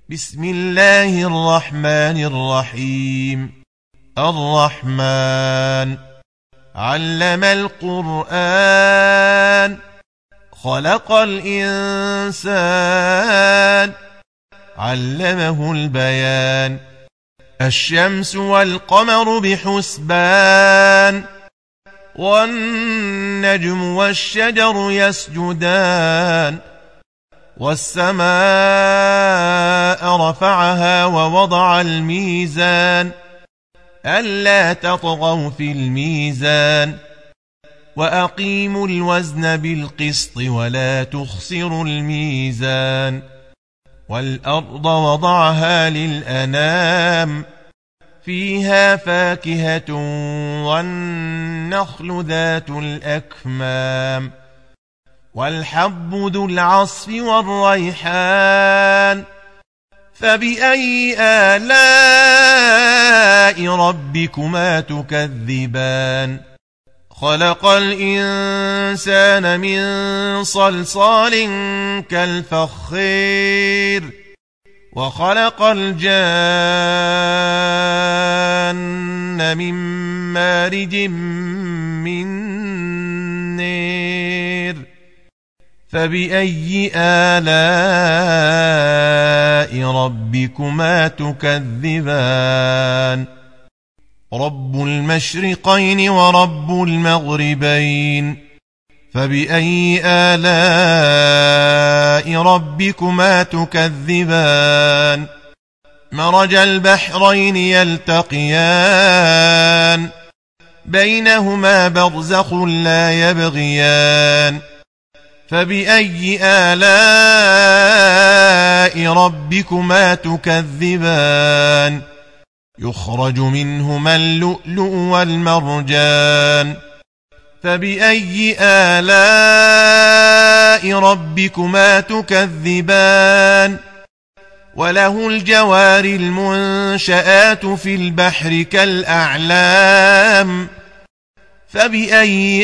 بسم الله الرحمن الرحيم. الرحمن علم القرآن خلق الإنسان علمه البيان. الشمس والقمر بحسبان والنجم والشجر يسجدان والسماء رفعها ووضع الميزان ألا تطغوا في الميزان وأقيموا الوزن بالقسط ولا تخسروا الميزان. والأرض وضعها للأنام فيها فاكهة والنخل ذات الأكمام والحب ذو العصف والريحان. فبأي آلاء ربكما تكذبان؟ خلق الإنسان من صلصال كالفخير وخلق الجان من مارج من نير. فبأي آلاء ربكما تكذبان؟ رب المشرقين ورب المغربين. فبأي آلاء ربكما تكذبان؟ مرج البحرين يلتقيان بينهما برزخ لا يبغيان. فبأي آلاء ربكما تكذبان؟ يخرج منهما اللؤلؤ والمرجان. فبأي آلاء ربكما تكذبان؟ وله الجوار المنشآت في البحر كالأعلام. فبأي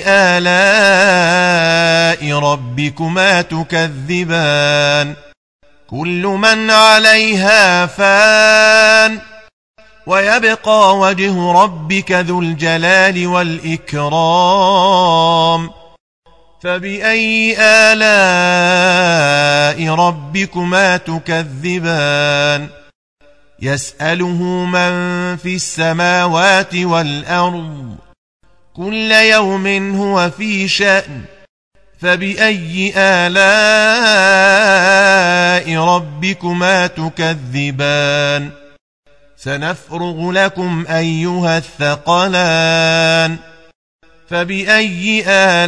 آلاء ربكما تكذبان؟ كل من عليها فان ويبقى وجه ربك ذو الجلال والإكرام. فبأي آلاء ربكما تكذبان؟ يسأله من في السماوات والأرض كل يوم هو في شأن. فبأي آلاء ربكما تكذبان؟ سنفرغ لكم أيها الثقلان. فبأي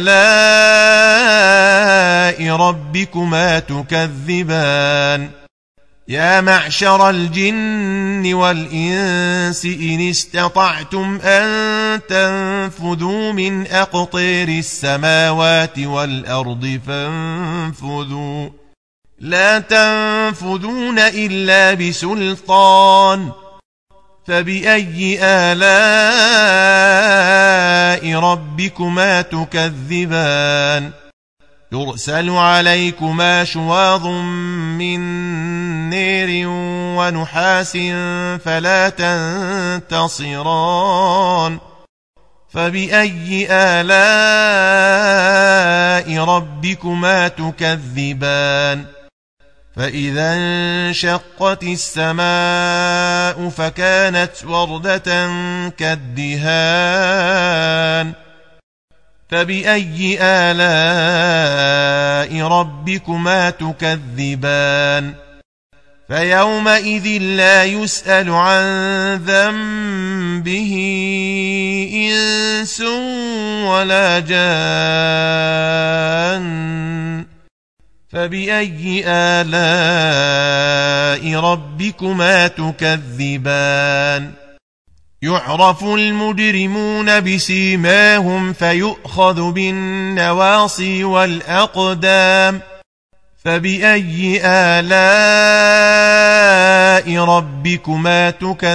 آلاء ربكما تكذبان؟ يا معشر الجن والإنس إن استطعتم أن تنفذوا من أقطار السماوات والأرض فانفذوا لا تنفذون إلا بسلطان. فبأي آلاء ربكما تكذبان؟ يرسل عليكما شواظ من نير ونحاس فلا تنتصران. فبأي آلاء ربكما تكذبان؟ فإذا انشقت السماء فكانت وردة كالدهان. فبأي آلاء ربكما تكذبان؟ فيومئذ لا يسأل عن ذنبه إنس ولا جان. فبأي آلاء ربكما تكذبان؟ يعرف المجرمون بسيماهم فيؤخذ بالنواصي والأقدام. فبأي آلاء ربكما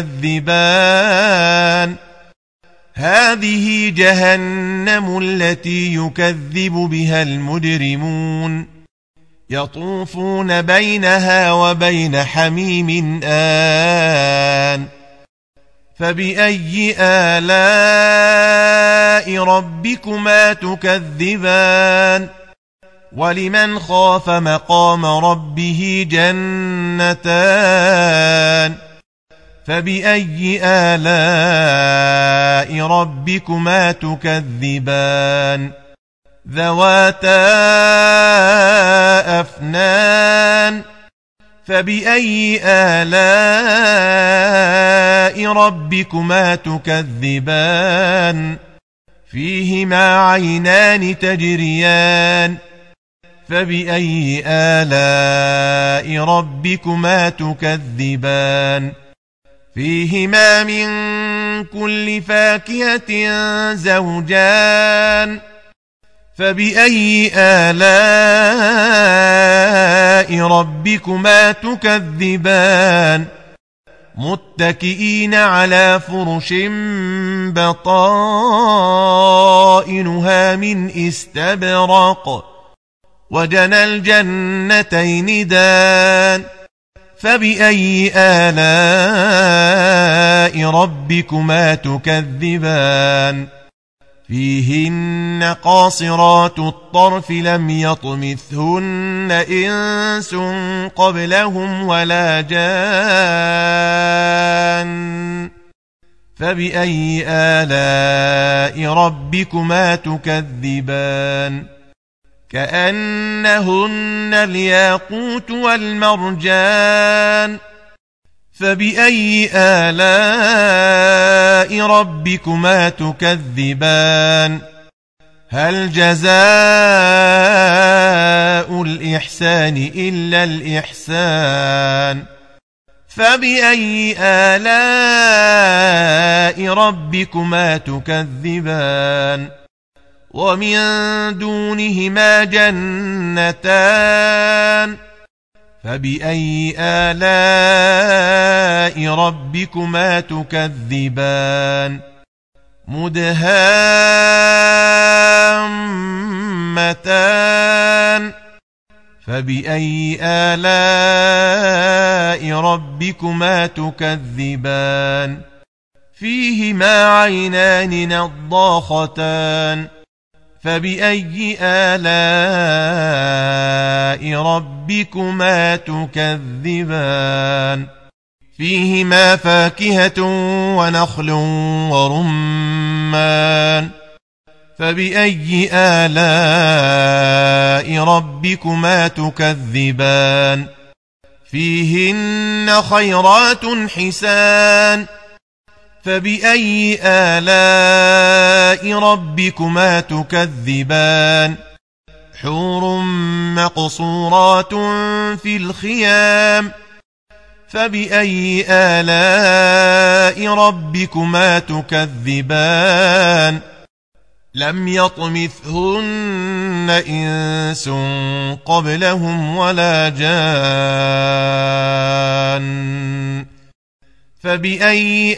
تكذبان؟ هذه جهنم التي يكذب بها المجرمون يطوفون بينها وبين حميم آن فبأي آلاء ربكما تكذبان ولمن خاف مقام ربه جنتان فبأي آلاء ربكما تكذبان ذواتا أفنان فبأي آلاء ربكما تكذبان فيهما عينان تجريان فبأي آلاء ربكما تكذبان فيهما من كل فاكهة زوجان فبأي آلاء ربكما تكذبان متكئين على فرش بطائنها من استبرق وجنى الجنتين دان فبأي آلاء ربكما تكذبان فيهن قاصرات الطرف لم يطمثهن إنس قبلهم ولا جان فبأي آلاء ربكما تكذبان كأنهن الياقوت والمرجان فبأي آلاء ربكما تكذبان هل جزاء الإحسان إلا الإحسان فبأي آلاء ربكما تكذبان ومن دونهما جنتان فبأي آلاء ربكما تكذبان مدهامتان فبأي آلاء ربكما تكذبان فيهما عينان نضاختان فبأي آلاء ربكما تكذبان فيهما فاكهة ونخل ورمان فبأي آلاء ربكما تكذبان فيهن خيرات حسان فبأي آلاء ربكما تكذبان حور مقصورات في الخيام فبأي آلاء ربكما تكذبان لم يطمثهن إنس قبلهم ولا جان فبأي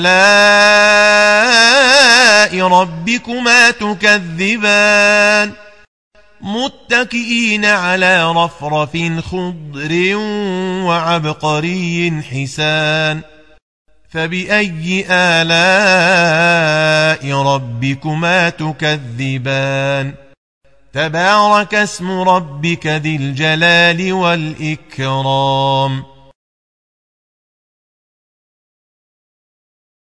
آلاء ربكما تكذبان متكئين على رفرف خضر وعبقري حسان فبأي آلاء ربكما تكذبان تبارك اسم ربك ذي الجلال والإكرام